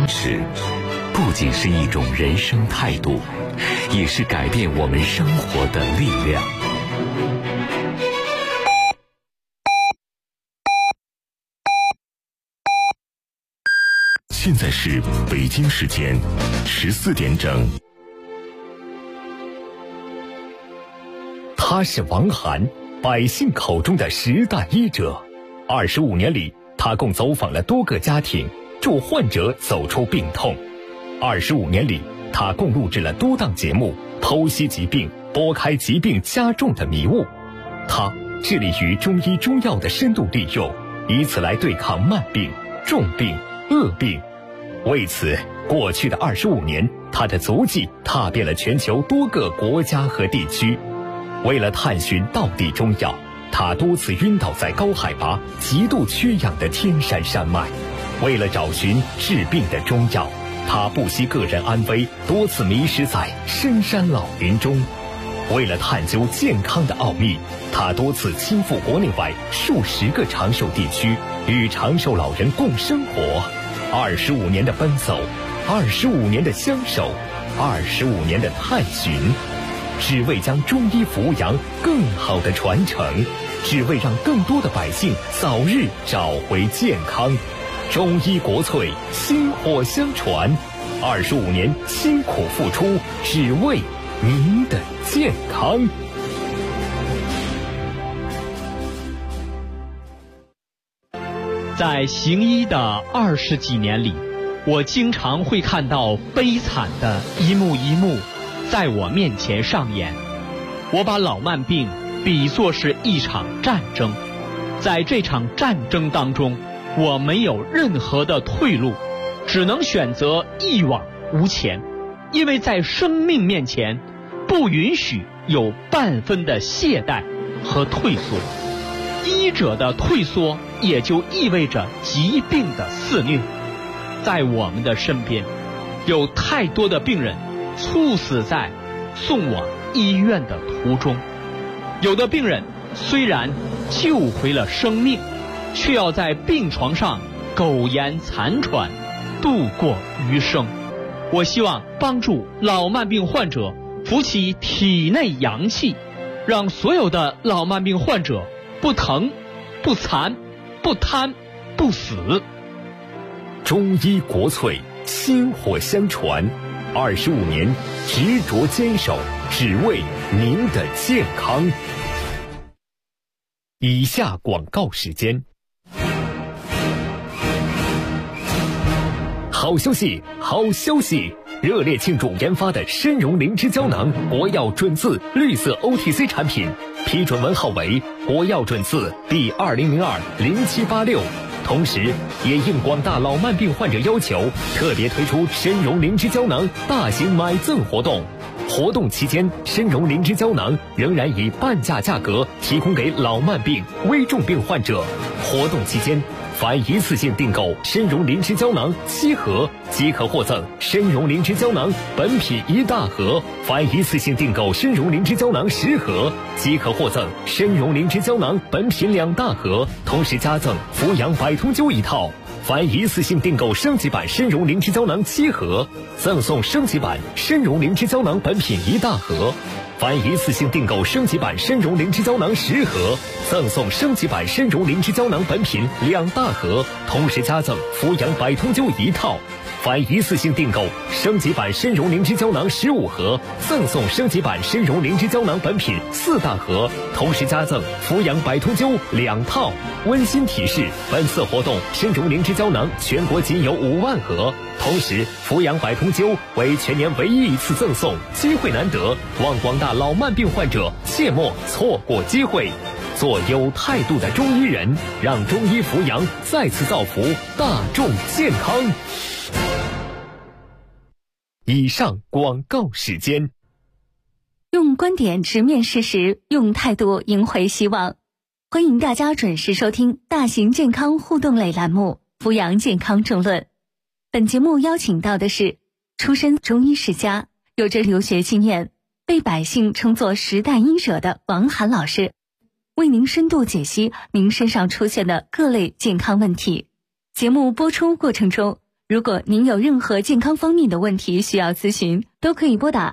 持，不仅是一种人生态度，也是改变我们生活的力量。现在是北京时间14点整。他是王涵，百姓口中的时代医者。25年里，他共走访了多个家庭，助患者走出病痛。25年里，他共录制了多档节目，剖析疾病，拨开疾病加重的迷雾。他致力于中医中药的深度利用，以此来对抗慢病、重病、恶病。为此，过去的25年，他的足迹踏遍了全球多个国家和地区。为了探寻道地中药，他多次晕倒在高海拔、极度缺氧的天山山脉。为了找寻治病的中药，他不惜个人安危，多次迷失在深山老林中。为了探究健康的奥秘，他多次亲赴国内外数十个长寿地区，与长寿老人共生活。25年的奔走，25年的相守，25年的探寻，只为将中医扶阳更好的传承，只为让更多的百姓早日找回健康。中医国粹，薪火相传，25年辛苦付出，只为您的健康。 在行医的20几年里，我经常会看到悲惨的一幕一幕在我面前上演。我把老慢病比作是一场战争，在这场战争当中，我没有任何的退路，只能选择一往无前，因为在生命面前，不允许有半分的懈怠和退缩。医者的退缩也就意味着疾病的肆虐。在我们的身边，有太多的病人猝死在送往医院的途中，有的病人虽然救回了生命，却要在病床上苟延残喘，度过余生。我希望帮助老慢病患者扶起体内阳气，让所有的老慢病患者不疼、不残、不瘫、不死。 中医国粹，薪火相传，25年执着坚守，只为您的健康。以下广告时间。好消息，好消息！热烈庆祝研发的参茸灵芝胶囊国药准字绿色 OTC 产品批准文号为国药准字第20020786，同时也应广大老慢病患者要求，特别推出参茸灵芝胶囊大型买赠活动。活动期间，参茸灵芝胶囊仍然以半价价格提供给老慢病、危重病患者。活动期间，凡一次性订购参茸灵芝胶囊7盒，即可获赠参茸灵芝胶囊本品1大盒；凡一次性订购参茸灵芝胶囊10盒，即可获赠参茸灵芝胶囊本品2大盒，同时加赠扶阳百通灸1套。凡一次性订购升级版参茸灵芝胶囊7盒，赠送升级版参茸灵芝胶囊本品1大盒；凡一次性订购升级版参茸灵芝胶囊10盒，赠送升级版参茸灵芝胶囊本品2大盒，同时加赠扶阳百通灸1套。凡一次性订购升级版参茸灵芝胶囊15盒，赠送升级版参茸灵芝胶囊本品4大盒，同时加赠扶阳百通灸2套。温馨提示：本次活动参茸灵芝胶囊全国仅有5万盒，同时扶阳百通灸为全年唯一一次赠送，机会难得，望广大老慢病患者切莫错过机会。做有态度的中医人，让中医扶阳再次造福大众健康。以上广告时间。 用观点直面事实，用态度赢回希望。欢迎大家准时收听大型健康互动类栏目《扶阳健康政论》。本节目邀请到的是出身中医世家，有着留学经验，被百姓称作时代医者的王涵老师，为您深度解析您身上出现的各类健康问题。节目播出过程中， 如果您有任何健康方面的问题需要咨询，都可以拨打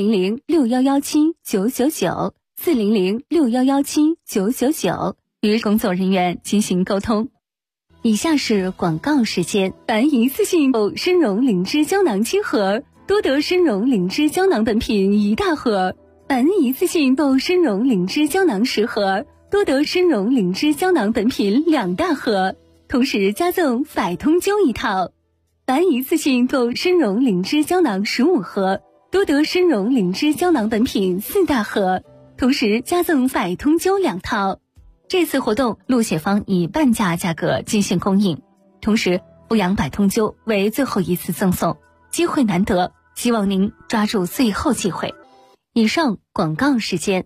400-6117-999，400-6117-999，与工作人员进行沟通。以下是广告时间。凡一次性购参茸灵芝胶囊7盒，多得参茸灵芝胶囊本品1大盒；凡一次性购参茸灵芝胶囊10盒，多得参茸灵芝胶囊本品2大盒，同时加赠百通灸1套；凡一次性购参茸灵芝胶囊15盒，多得参茸灵芝胶囊本品4大盒，同时加赠百通灸2套。这次活动鹿血芳以半价价格进行供应，同时阜阳百通灸为最后一次赠送，机会难得，希望您抓住最后机会。以上广告时间。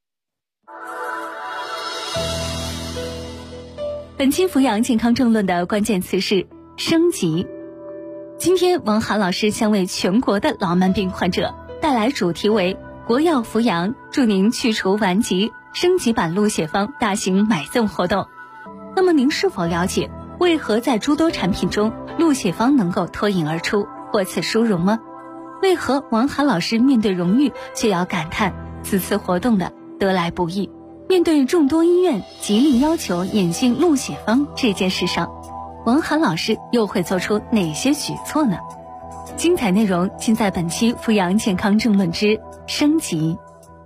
本期阜阳健康政论的关键词是升级。今天王涵老师将为全国的老慢病患者带来主题为国药阜阳祝您去除顽疾升级版鹿血芳大型买赠活动。那么您是否了解为何在诸多产品中鹿血芳能够脱颖而出，获此殊荣吗？为何王涵老师面对荣誉却要感叹此次活动的得来不易？面对众多医院极力要求引进鹿血芳这件事上，王涵老师又会做出哪些举措呢？精彩内容尽在本期阜阳健康政论之升级。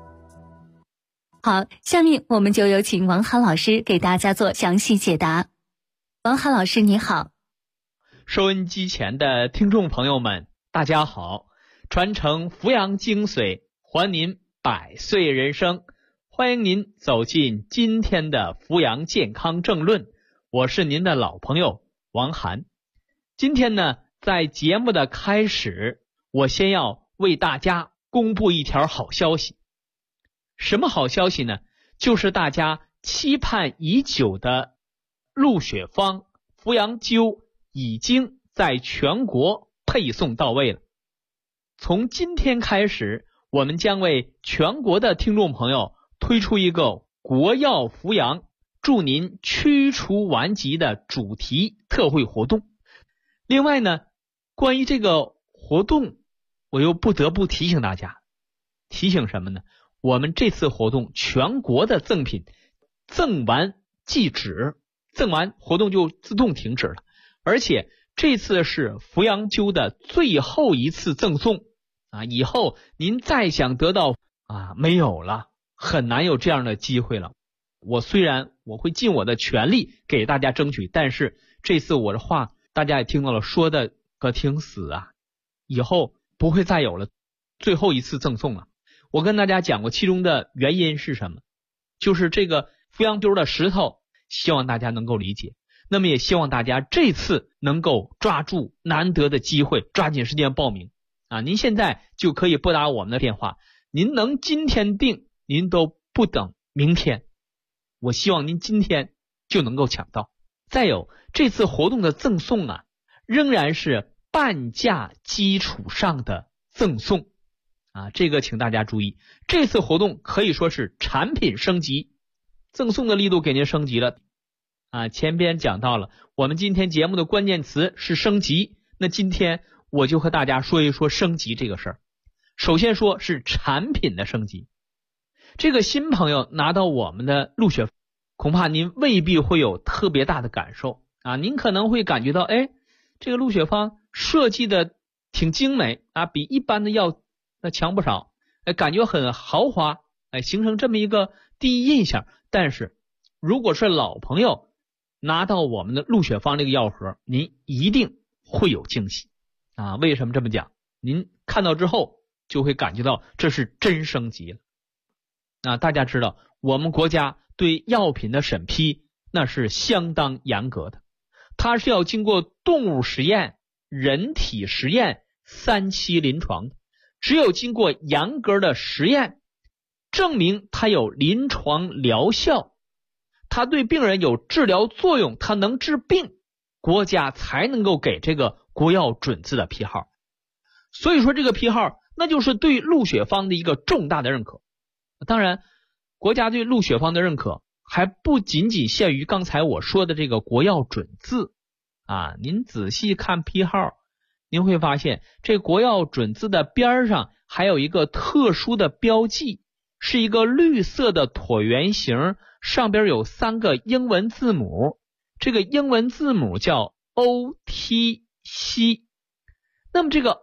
好，下面我们就有请王涵老师给大家做详细解答。王涵老师你好。 收音机前的听众朋友们大家好，传承阜阳精髓，还您百岁人生，欢迎您走进今天的阜阳健康政论，我是您的老朋友王涵。今天呢，在节目的开始，我先要为大家公布一条好消息。什么好消息呢？就是大家期盼已久的鹿血芳阜阳灸已经在全国配送到位了。从今天开始，我们将为全国的听众朋友推出一个国药阜阳祝您驱除顽疾的主题特惠活动。另外呢，关于这个活动，我又不得不提醒大家，提醒什么呢？我们这次活动全国的赠品赠完即止，赠完活动就自动停止了，而且这次是阜阳灸的最后一次赠送以后您再想得到没有了，很难有这样的机会了。虽然我会尽我的全力给大家争取，但是这次我的话大家也听到了，说的可挺死以后不会再有了最后一次赠送了。我跟大家讲过其中的原因是什么，就是这个阜阳灸的石头，希望大家能够理解。那么也希望大家这次能够抓住难得的机会，抓紧时间报名您现在就可以拨打我们的电话，您能今天订，您都不等明天，我希望您今天就能够抢到。再有，这次活动的赠送仍然是半价基础上的赠送这个请大家注意，这次活动可以说是产品升级，赠送的力度给您升级了前边讲到了，我们今天节目的关键词是升级，那今天我就和大家说一说升级这个事儿。首先说是产品的升级。这个新朋友拿到我们的鹿血，恐怕您未必会有特别大的感受您可能会感觉到这个鹿血芳设计的挺精美比一般的药强不少，感觉很豪华，形成这么一个第一印象。但是如果是老朋友拿到我们的鹿血芳这个药盒，您一定会有惊喜为什么这么讲？您看到之后就会感觉到这是真升级了大家知道我们国家对药品的审批那是相当严格的，它是要经过动物实验、人体实验3期临床的，只有经过严格的实验，证明它有临床疗效，它对病人有治疗作用，它能治病，国家才能够给这个国药准字的批号。所以说这个批号那就是对鹿血芳的一个重大的认可。当然国家对鹿血芳的认可还不仅仅限于刚才我说的这个国药准字您仔细看批号，您会发现这国药准字的边上还有一个特殊的标记，是一个绿色的椭圆形，上边有3个英文字母，这个英文字母叫 OTC。 那么这个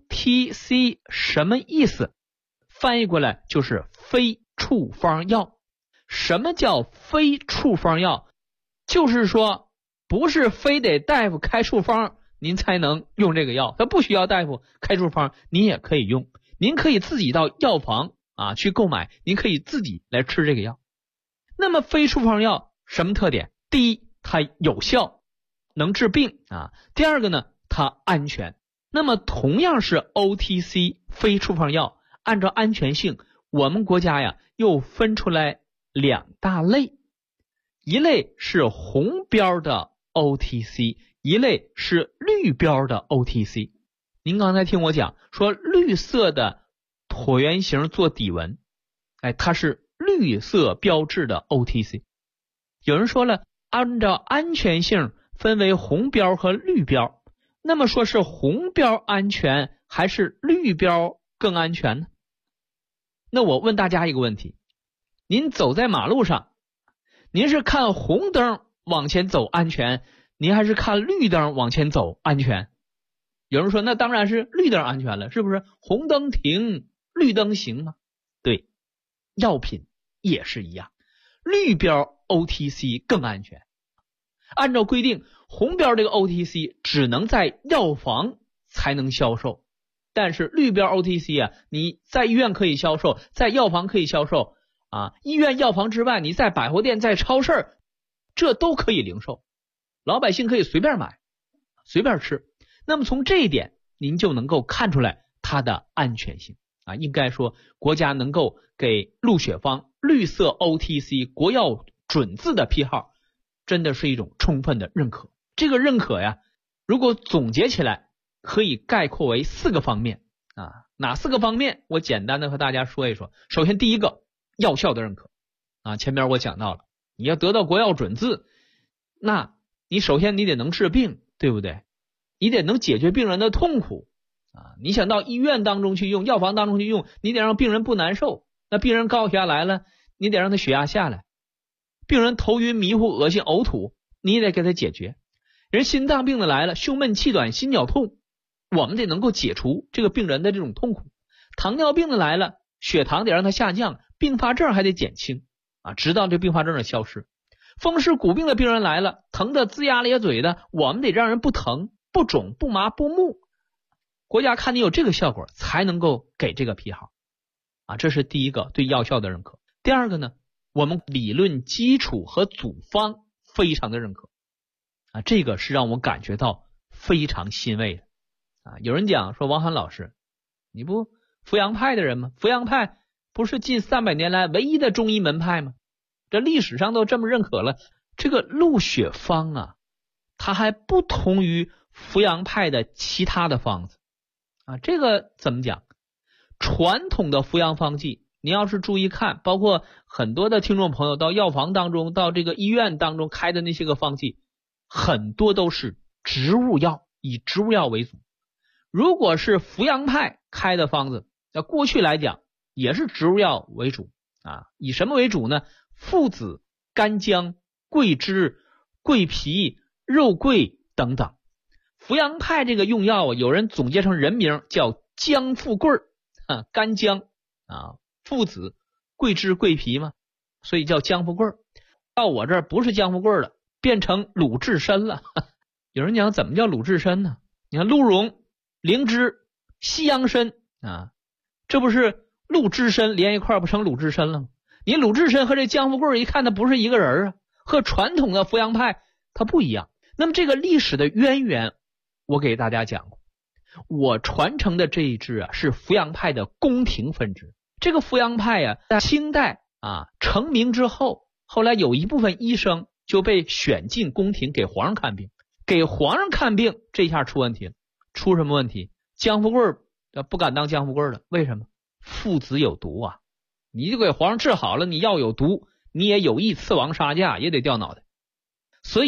OTC 什么意思？翻译过来就是非处方药。什么叫非处方药？就是说不是非得大夫开处方您才能用这个药，它不需要大夫开处方您也可以用，您可以自己到药房去购买，您可以自己来吃这个药。那么非处方药什么特点？第一，它有效，能治病第二个呢，它安全。那么同样是 OTC 非处方药，按照安全性，我们国家又分出来2大类，一类是红标的 OTC， 一类是绿标的 OTC。 您刚才听我讲说绿色的椭圆形做底纹，它是绿色标志的 OTC。 有人说了，按照安全性分为红标和绿标，那么说是红标安全还是绿标更安全呢？那我问大家一个问题，您走在马路上，您是看红灯往前走安全，您还是看绿灯往前走安全？有人说那当然是绿灯安全了，是不是？红灯停，绿灯行吗？对，药品也是一样，绿标 OTC 更安全。按照规定，红标这个 OTC 只能在药房才能销售，但是绿标 OTC 你在医院可以销售，在药房可以销售医院药房之外，你在百货店在超市这都可以零售，老百姓可以随便买随便吃。那么从这一点您就能够看出来它的安全性应该说国家能够给陆雪芳绿色 OTC 国药准字的批号，真的是一种充分的认可。这个认可如果总结起来可以概括为4个方面哪4个方面？我简单的和大家说一说。首先第一个，药效的认可前面我讲到了，你要得到国药准字，那你首先你得能治病，对不对？你得能解决病人的痛苦你想到医院当中去用，药房当中去用，你得让病人不难受。那病人高血压来了，你得让他血压下来；病人头晕迷糊恶心呕吐，你也得给他解决。人心脏病的来了，胸闷气短心绞痛，我们得能够解除这个病人的这种痛苦。糖尿病的来了，血糖得让它下降，并发症还得减轻直到这并发症的消失。风湿骨病的病人来了，疼得龇牙咧嘴的，我们得让人不疼不肿不麻不木，国家看你有这个效果才能够给这个批号这是第一个对药效的认可。第二个呢，我们理论基础和组方非常的认可这个是让我感觉到非常欣慰的有人讲说，王涵老师你不扶阳派的人吗？扶阳派不是近300年来唯一的中医门派吗？这历史上都这么认可了，这个陆雪芳它还不同于扶阳派的其他的方子这个怎么讲？传统的扶阳方剂，你要是注意看，包括很多的听众朋友到药房当中，到这个医院当中开的那些个方剂，很多都是植物药，以植物药为主。如果是扶阳派开的方子，那过去来讲也是植物药为主以什么为主呢？附子、干姜、桂枝、桂皮、肉桂等等。扶阳派这个用药有人总结成人名叫姜附桂干姜附子、桂枝、桂皮嘛，所以叫姜附桂。到我这儿不是姜附桂了，变成鲁智深了有人讲怎么叫鲁智深呢？你看鹿茸、灵芝、西洋参这不是陆智深连一块不成鲁智深了吗？你鲁智深和这姜附桂一看它不是一个人和传统的扶阳派它不一样。那么这个历史的渊源我给大家讲过，我传承的这一支是扶阳派的宫廷分支。这个扶阳派在清代成名之后，后来有一部分医生就被选进宫廷给皇上看病。给皇上看病这下出问题了。出什么问题？姜附桂不敢当姜附桂了。为什么？附子有毒你就给皇上治好了，你药有毒，你也有意刺王杀驾，也得掉脑袋。所以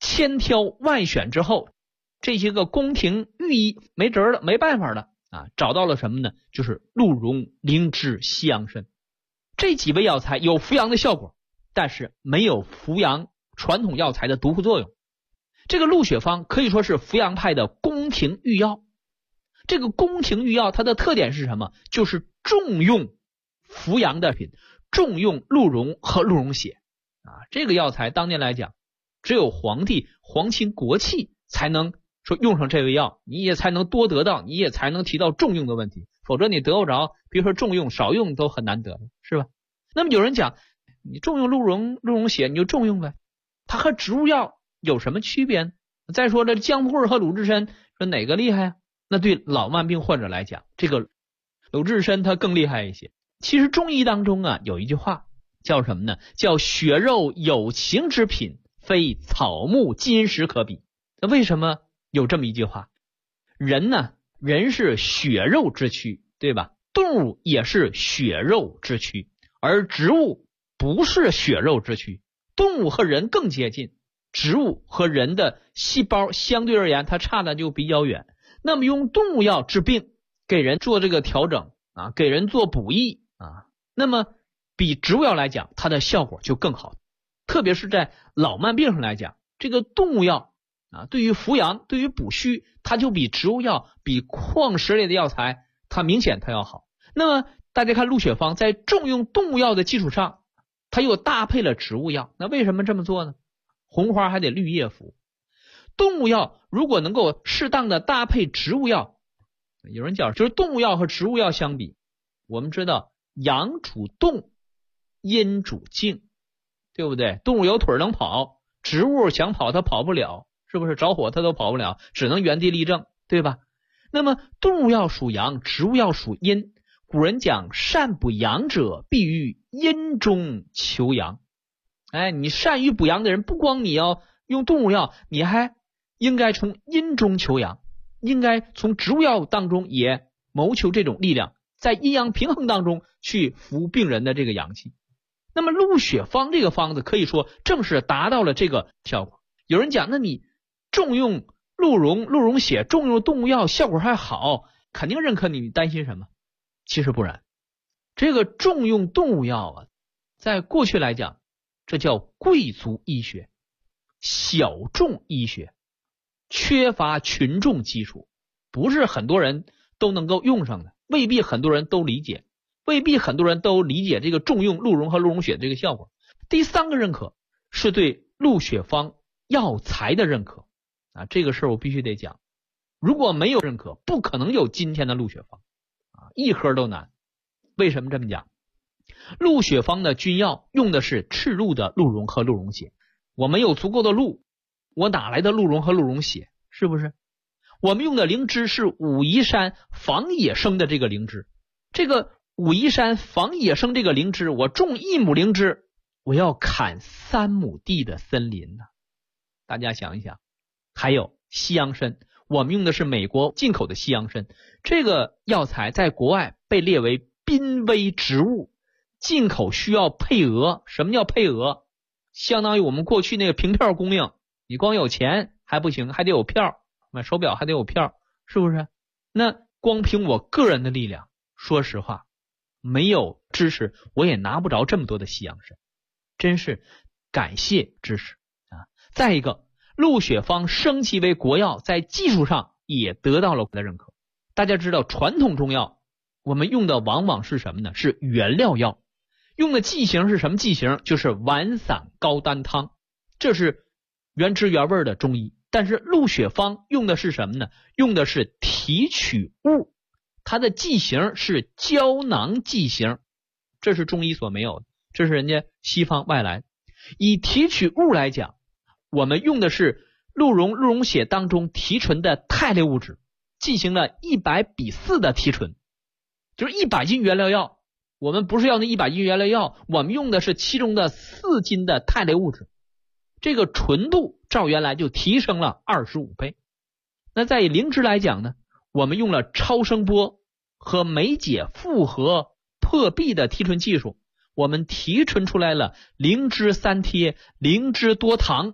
千挑万选之后，这些个宫廷御医没辙了，没办法了啊，找到了什么呢？就是鹿茸、灵芝、西洋参这几味药材有扶阳的效果，但是没有扶阳传统药材的毒副作用。这个鹿血方可以说是扶阳派的宫廷御药。这个宫廷御药它的特点是什么？就是重用扶阳的品，重用鹿茸和鹿茸血啊。这个药材当年来讲，只有皇帝皇亲国戚才能说用上这味药，你也才能多得到，你也才能提到重用的问题，否则你得不着，比如说重用少用都很难得，是吧？那么有人讲，你重用鹿茸血你就重用呗，它和植物药有什么区别呢？再说这姜附和鲁智深，说哪个厉害啊？那对老慢病患者来讲，这个鲁智深它更厉害一些。其实中医当中啊有一句话叫什么呢？叫血肉有情之品，非草木金石可比。那为什么有这么一句话？人呢，人是血肉之躯，对吧？动物也是血肉之躯，而植物不是血肉之躯。动物和人更接近，植物和人的细胞相对而言它差的就比较远。那么用动物药治病，给人做这个调整啊，给人做补益啊，那么比植物药来讲它的效果就更好。特别是在老慢病上来讲，这个动物药啊，对于扶阳对于补虚，它就比植物药比矿石类的药材它明显它要好。那么大家看鹿血方在重用动物药的基础上，它又搭配了植物药。那为什么这么做呢？红花还得绿叶服，动物药如果能够适当的搭配植物药，有人讲就是动物药和植物药相比，我们知道阳主动，阴主静，对不对？动物有腿能跑，植物想跑它跑不了，是不是？着火它都跑不了，只能原地立正，对吧？那么动物药属阳，植物药属阴。古人讲善补阳者必于阴中求阳。哎，你善于补阳的人，不光你要用动物药，你还应该从阴中求阳，应该从植物药当中也谋求这种力量，在阴阳平衡当中去扶病人的这个阳气。那么鹿血方这个方子可以说正是达到了这个效果。有人讲，那你重用鹿茸血，重用动物药效果还好，肯定认可你，你担心什么？其实不然，这个重用动物药啊，在过去来讲，这叫贵族医学、小众医学，缺乏群众基础，不是很多人都能够用上的，未必很多人都理解，未必很多人都理解这个重用鹿茸和鹿茸血的这个效果。第三个认可是对鹿血方药材的认可啊，这个事儿我必须得讲，如果没有认可，不可能有今天的鹿血方啊，一盒都难。为什么这么讲？鹿血方的君药用的是赤鹿的鹿茸和鹿茸血，我没有足够的鹿，我哪来的鹿茸和鹿茸血？是不是？我们用的灵芝是武夷山防野生的这个灵芝，这个武夷山防野生这个灵芝，我种1亩灵芝，我要砍3亩地的森林呢。大家想一想。还有西洋参，我们用的是美国进口的西洋参，这个药材在国外被列为濒危植物，进口需要配额。什么叫配额？相当于我们过去那个凭票供应，你光有钱还不行，还得有票，买手表还得有票，是不是？那光凭我个人的力量，说实话，没有知识我也拿不着这么多的西洋参，真是感谢知识啊！再一个，鹿血方升级为国药，在技术上也得到了我的认可。大家知道传统中药我们用的往往是什么呢？是原料药，用的剂型是什么剂型？就是丸散高丹汤，这是原汁原味的中医。但是鹿血方用的是什么呢？用的是提取物，它的剂型是胶囊剂型，这是中医所没有的，这是人家西方外来。以提取物来讲，我们用的是鹿茸血当中提纯的肽类物质，进行了100:4的提纯，就是100斤原料药，我们不是要那100斤原料药，我们用的是其中的4斤的肽类物质，这个纯度照原来就提升了25倍。那在以灵芝来讲呢，我们用了超声波和酶解复合破壁的提纯技术，我们提纯出来了灵芝3贴、灵芝多糖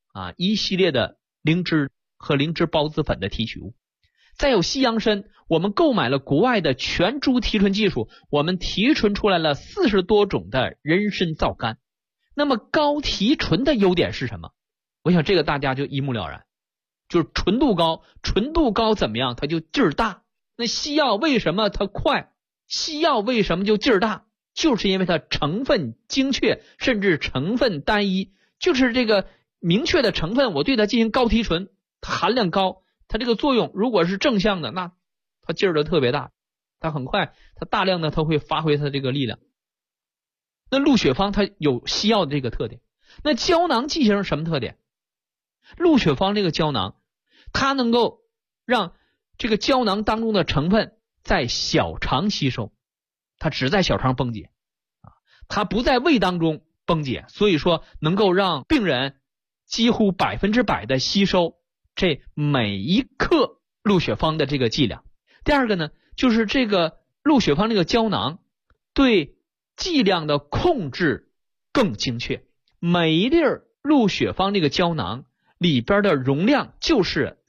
一系列的灵芝和灵芝孢子粉的提取物。再有西洋参，我们购买了国外的全株提纯技术，我们提纯出来了40多种的人参皂苷。那么高提纯的优点是什么？我想这个大家就一目了然，就是纯度高。纯度高怎么样？它就劲儿大。那西药为什么它快？西药为什么就劲儿大？就是因为它成分精确，甚至成分单一，就是这个明确的成分，我对它进行高提纯，它含量高，它这个作用如果是正向的，那它劲儿就特别大，它很快，它大量的它会发挥它这个力量。那鹿血芳它有西药的这个特点。那胶囊剂型什么特点？鹿血芳这个胶囊，它能够让这个胶囊当中的成分在小肠吸收，它只在小肠崩解，它不在胃当中崩解，所以说能够让病人几乎100%的吸收这每一克鹿血芳的这个剂量。第二个呢，就是这个鹿血芳这个胶囊对剂量的控制更精确，每一粒鹿血芳这个胶囊里边的容量就是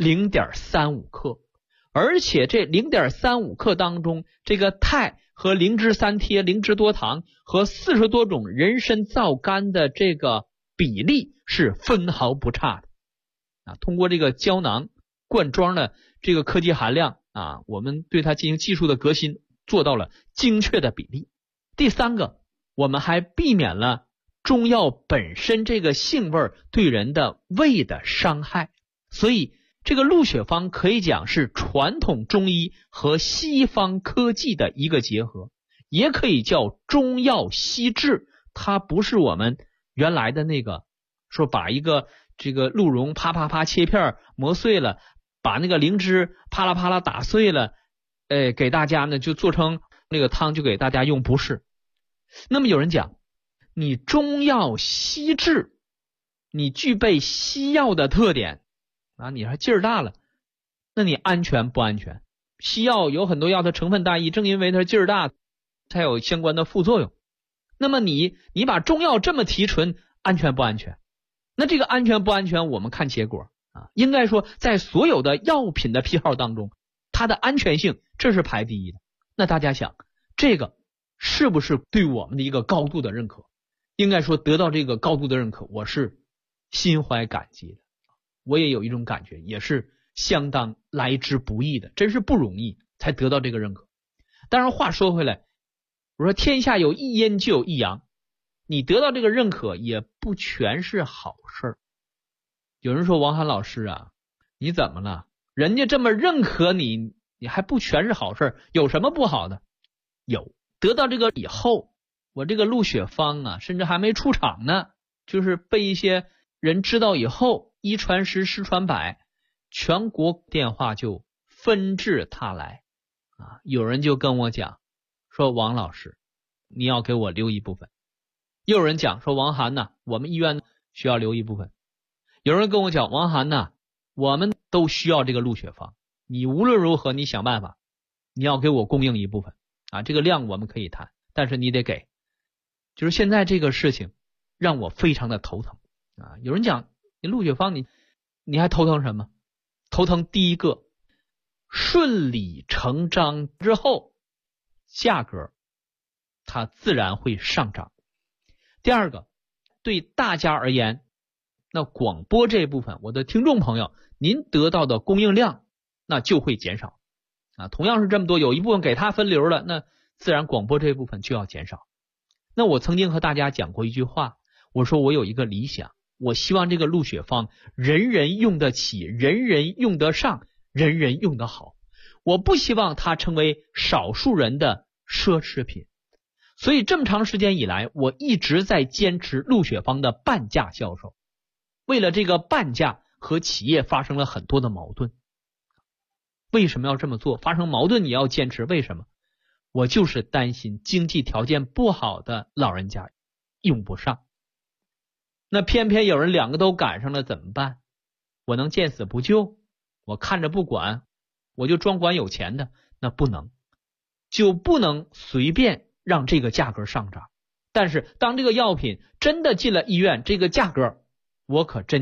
0.35 克，而且这 0.35 克当中，这个肽和灵芝三萜、灵芝多糖和40多种人参皂苷的这个比例是分毫不差的。通过这个胶囊灌装的这个科技含量我们对它进行技术的革新，做到了精确的比例。第三个，我们还避免了中药本身这个性味对人的胃的伤害，所以这个鹿血芳可以讲是传统中医和西方科技的一个结合，也可以叫中药西治。它不是我们原来的那个说把一个这个鹿茸啪啪啪切片磨碎了，把那个灵芝啪啦啪啦打碎了，给大家呢就做成那个汤就给大家用，不是。那么有人讲，你中药西治，你具备西药的特点你还劲儿大了，那你安全不安全？西药有很多药它成分单一，正因为它劲儿大才有相关的副作用。那么你把中药这么提纯，安全不安全？那这个安全不安全我们看结果应该说在所有的药品的批号当中，它的安全性这是排第一的。那大家想，这个是不是对我们的一个高度的认可？应该说得到这个高度的认可，我是心怀感激的。我也有一种感觉，也是相当来之不易的，真是不容易才得到这个认可。当然话说回来，我说天下有一阴就有一阳，你得到这个认可也不全是好事。有人说王涵老师你怎么了？人家这么认可你，你还不全是好事，有什么不好的？有，得到这个以后，我这个鹿血芳甚至还没出厂呢，就是被一些人知道以后，一传十，十传百，全国电话就纷至沓来有人就跟我讲说，王老师你要给我留一部分。又有人讲说，王涵我们医院需要留一部分。有人跟我讲，王涵我们都需要这个鹿血芳，你无论如何你想办法，你要给我供应一部分这个量我们可以谈，但是你得给。就是现在这个事情让我非常的头疼有人讲你鹿血芳你还头疼什么？头疼第一个，顺理成章之后价格它自然会上涨。第二个，对大家而言，那广播这部分，我的听众朋友，您得到的供应量那就会减少同样是这么多，有一部分给他分流了，那自然广播这部分就要减少。那我曾经和大家讲过一句话，我说我有一个理想，我希望这个鹿血芳人人用得起，人人用得上，人人用得好，我不希望它成为少数人的奢侈品。所以这么长时间以来，我一直在坚持鹿血芳的半价销售。为了这个半价，和企业发生了很多的矛盾。为什么要这么做？发生矛盾你要坚持，为什么？我就是担心经济条件不好的老人家用不上。那偏偏有人两个都赶上了，怎么办？我能见死不救？我看着不管，我就专管有钱的？那不能，就不能随便让这个价格上涨。但是当这个药品真的进了医院，这个价格我可真就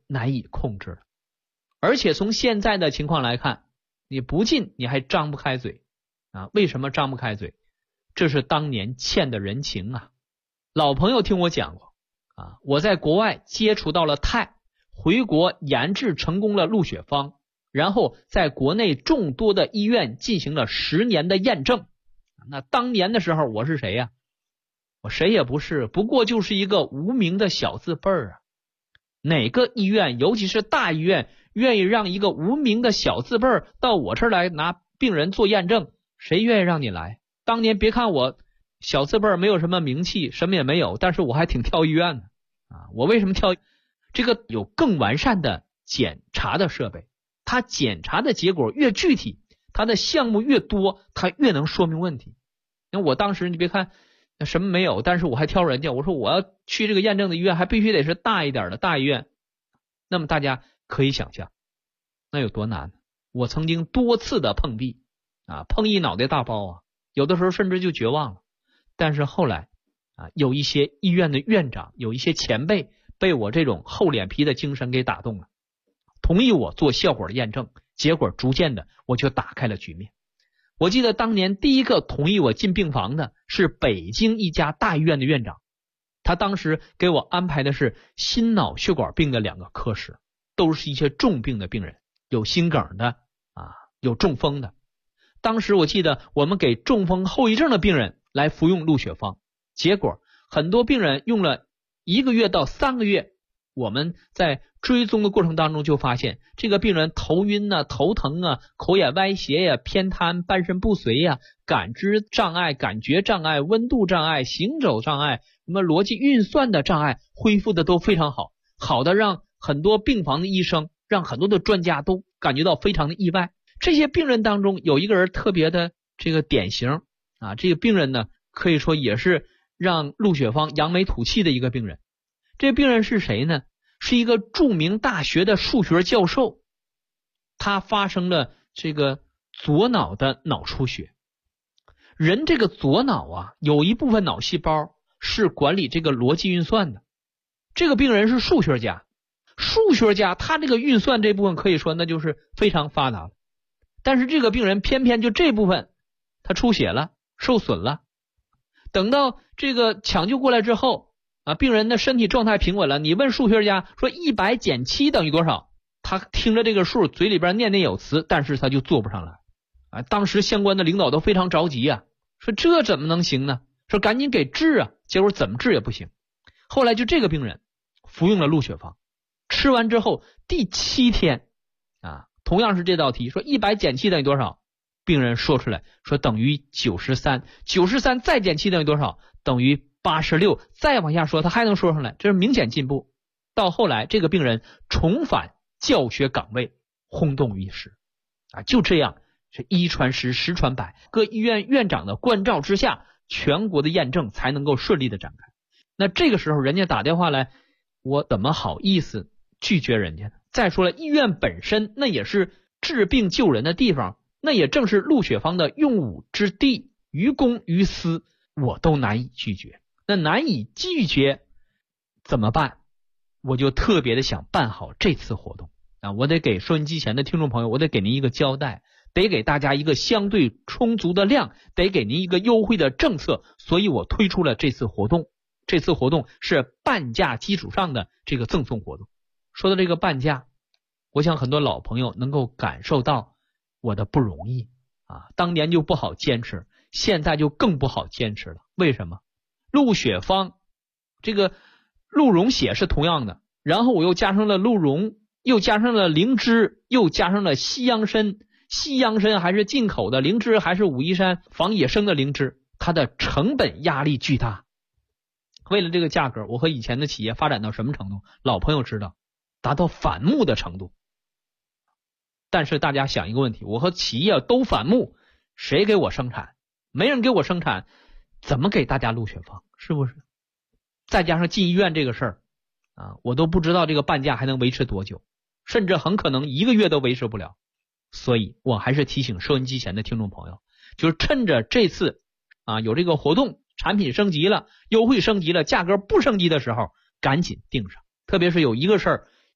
难以控制了。而且从现在的情况来看，你不进你还张不开嘴啊？为什么张不开嘴？这是当年欠的人情啊。老朋友听我讲过啊，我在国外接触到了钛，回国研制成功了鹿血方，然后在国内众多的医院进行了10年的验证。那当年的时候我是谁呀？我谁也不是，不过就是一个无名的小字辈儿啊。哪个医院，尤其是大医院，愿意让一个无名的小字辈儿到我这儿来拿病人做验证？谁愿意让你来？当年别看我小字辈儿没有什么名气，什么也没有，但是我还挺挑医院的啊。我为什么挑？这个有更完善的检查的设备，它检查的结果越具体，它的项目越多，它越能说明问题。那我当时你别看什么没有，但是我还挑人家，我说我要去这个验证的医院还必须得是大一点的大医院。那么大家可以想象那有多难。我曾经多次的碰壁啊，碰一脑袋大包啊，有的时候甚至就绝望了。但是后来啊，有一些医院的院长，有一些前辈被我这种厚脸皮的精神给打动了，同意我做效果的验证，结果逐渐的我就打开了局面。我记得当年第一个同意我进病房的是北京一家大医院的院长，他当时给我安排的是心脑血管病的2个科室，都是一些重病的病人，有心梗的啊，有中风的。当时我记得我们给中风后遗症的病人来服用鹿血方，结果很多病人用了1个月到3个月，我们在追踪的过程当中就发现这个病人头晕啊、头疼啊、口眼歪斜呀、偏瘫、半身不遂呀、感知障碍、感觉障碍、温度障碍、行走障碍、什么逻辑运算的障碍恢复的都非常好，好的让很多病房的医生，让很多的专家都感觉到非常的意外。这些病人当中有一个人特别的这个典型啊，这个病人呢可以说也是让鹿血方扬眉吐气的一个病人。这病人是谁呢？是一个著名大学的数学教授，他发生了这个左脑的脑出血。人这个左脑啊，有一部分脑细胞是管理这个逻辑运算的。这个病人是数学家，他这个运算这部分可以说那就是非常发达了。但是这个病人偏偏就这部分他出血了，受损了。等到这个抢救过来之后啊，病人的身体状态平稳了，你问数学家说100减7等于多少，他听着这个数嘴里边念念有词，但是他就做不上来啊。当时相关的领导都非常着急啊，说这怎么能行呢？说赶紧给治啊，结果怎么治也不行。后来就这个病人服用了鹿血方，吃完之后第7天啊，同样是这道题，说100减7等于多少，病人说出来说等于93， 93再减7等于多少，等于86，再往下说他还能说上来，这是明显进步。到后来这个病人重返教学岗位，轰动一时啊。就这样是1传10，10传100，各医院院长的关照之下，全国的验证才能够顺利的展开。那这个时候人家打电话来，我怎么好意思拒绝人家呢？再说了，医院本身那也是治病救人的地方，那也正是鹿血方的用武之地，于公于私我都难以拒绝。那难以拒绝怎么办？我就特别的想办好这次活动啊！我得给收音机前的听众朋友，我得给您一个交代，得给大家一个相对充足的量，得给您一个优惠的政策，所以我推出了这次活动。这次活动是半价基础上的这个赠送活动。说到这个半价，我想很多老朋友能够感受到我的不容易啊！当年就不好坚持，现在就更不好坚持了。为什么？鹿血方这个鹿茸血是同样的，然后我又加上了鹿茸，又加上了灵芝，又加上了西洋参。西洋参还是进口的，灵芝还是武夷山防野生的灵芝，它的成本压力巨大。为了这个价格，我和以前的企业发展到什么程度？老朋友知道，达到反目的程度。但是大家想一个问题，我和企业都反目，谁给我生产？没人给我生产，怎么给大家鹿血方？是不是？再加上进医院这个事儿啊，我都不知道这个半价还能维持多久，甚至很可能1个月都维持不了。所以我还是提醒收音机前的听众朋友，就是趁着这次啊有这个活动，产品升级了，优惠升级了，价格不升级的时候赶紧订上。特别是有一个事儿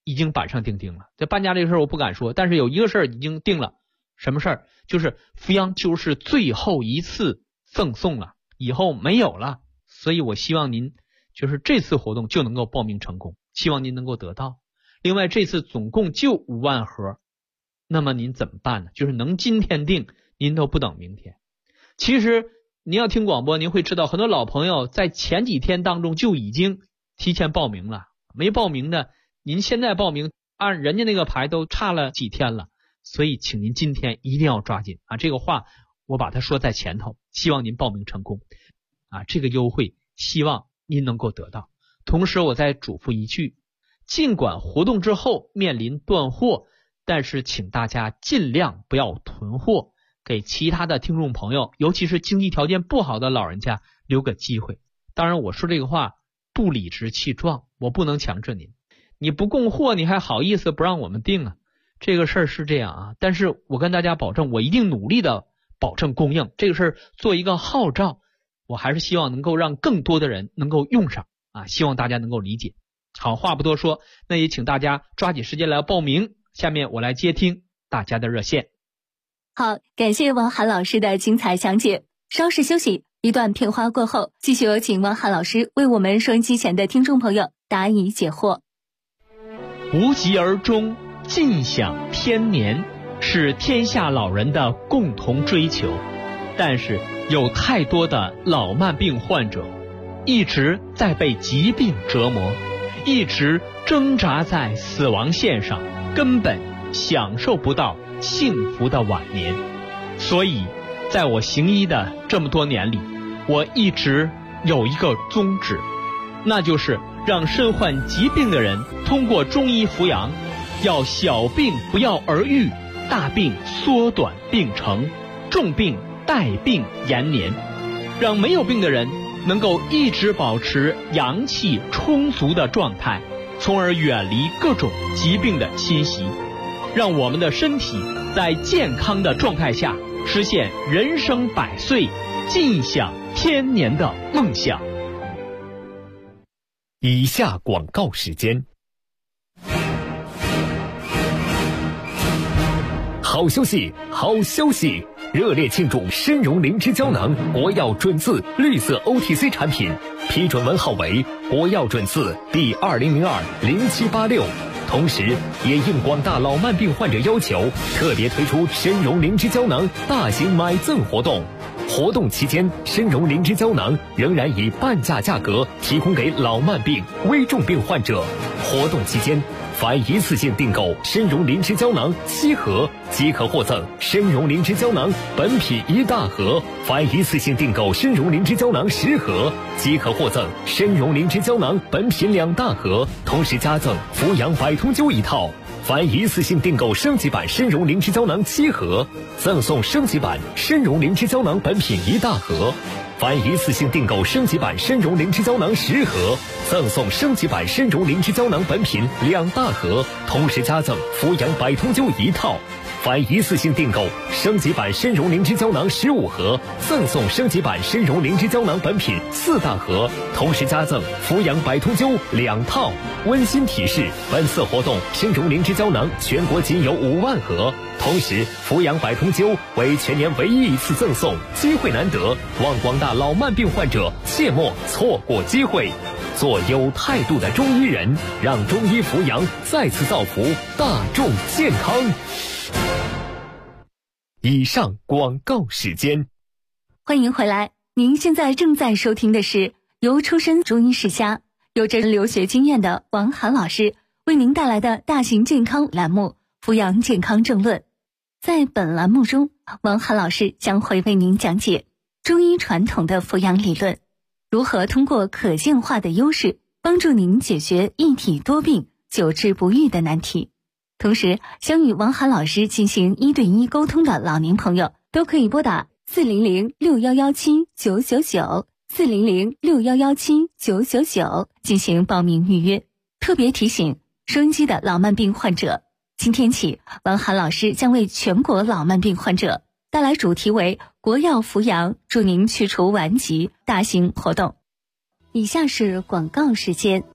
已经板上钉钉了。这搬家这个事儿我不敢说，但是有一个事儿已经定了。什么事儿？就是扶阳就是最后一次赠送了，以后没有了。所以我希望您就是这次活动就能够报名成功，希望您能够得到。另外这次总共就5万盒，那么您怎么办呢？就是能今天订，您都不等明天。其实您要听广播，您会知道很多老朋友在前几天当中就已经提前报名了，没报名的您现在报名，按人家那个排都差了几天了。所以请您今天一定要抓紧啊！这个话我把它说在前头，希望您报名成功啊！这个优惠希望您能够得到。同时我再嘱咐一句，尽管活动之后面临断货，但是请大家尽量不要囤货，给其他的听众朋友，尤其是经济条件不好的老人家留个机会。当然我说这个话不理直气壮，我不能强制您，你不供货你还好意思不让我们订啊？这个事儿是这样啊，但是我跟大家保证，我一定努力的保证供应。这个事儿做一个号召，我还是希望能够让更多的人能够用上啊，希望大家能够理解。好，话不多说，那也请大家抓紧时间来报名。下面我来接听大家的热线。 好，感谢王涵老师的精彩讲解。稍事休息，一段片花过后，继续有请王涵老师为我们收音机前的听众朋友答疑解惑。 无疾而终，尽享天年，是天下老人的共同追求。但是有太多的老慢病患者一直在被疾病折磨，一直挣扎在死亡线上，根本享受不到幸福的晚年。所以在我行医的这么多年里，我一直有一个宗旨，那就是让身患疾病的人通过中医扶阳，要小病不药而愈，大病缩短病程，重病带病延年，让没有病的人能够一直保持阳气充足的状态，从而远离各种疾病的侵袭，让我们的身体在健康的状态下实现人生100岁，尽享天年的梦想。 以下广告时间。好消息，好消息！热烈庆祝参茸灵芝胶囊国药准字绿色 OTC 产品批准文号为国药准字第20020786，同时也应广大老慢病患者要求，特别推出参茸灵芝胶囊大型买赠活动。活动期间，参茸灵芝胶囊仍然以半价价格提供给老慢病、危重病患者。活动期间，凡一次性订购参茸灵芝胶囊7盒，即可获赠参茸灵芝胶囊本品1大盒；凡一次性订购参茸灵芝胶囊10盒，即可获赠参茸灵芝胶囊本品2大盒，同时加赠扶阳百通灸1套。凡一次性订购升级版参茸灵芝胶囊7盒，赠送升级版参茸灵芝胶囊本品1大盒；凡一次性订购升级版参茸灵芝胶囊10盒，赠送升级版参茸灵芝胶囊本品2大盒，同时加赠扶阳百通灸1套。凡一次性订购升级版参茸灵芝胶囊15盒，赠送升级版参茸灵芝胶囊本品4大盒，同时加赠扶阳百通灸2套。温馨提示：本次活动参茸灵芝胶囊全国仅有5万盒，同时扶阳百通灸为全年唯一一次赠送，机会难得，望广大老慢病患者切莫错过机会。做有态度的中医人，让中医扶阳再次造福大众健康。以上广告时间。 欢迎回来，您现在正在收听的是由出身中医世家、有着留学经验的王涵老师为您带来的大型健康栏目《扶阳健康正论》。在本栏目中，王涵老师将会为您讲解中医传统的扶阳理论，如何通过可见化的优势帮助您解决一体多病、久治不愈的难题。同时，想与王涵老师进行1对1沟通的老年朋友，都可以拨打40061179999 40061179999进行报名预约。特别提醒收音机的老慢病患者，今天起，王涵老师将为全国老慢病患者带来主题为国药扶阳，祝您去除顽疾大型活动。以下是广告时间。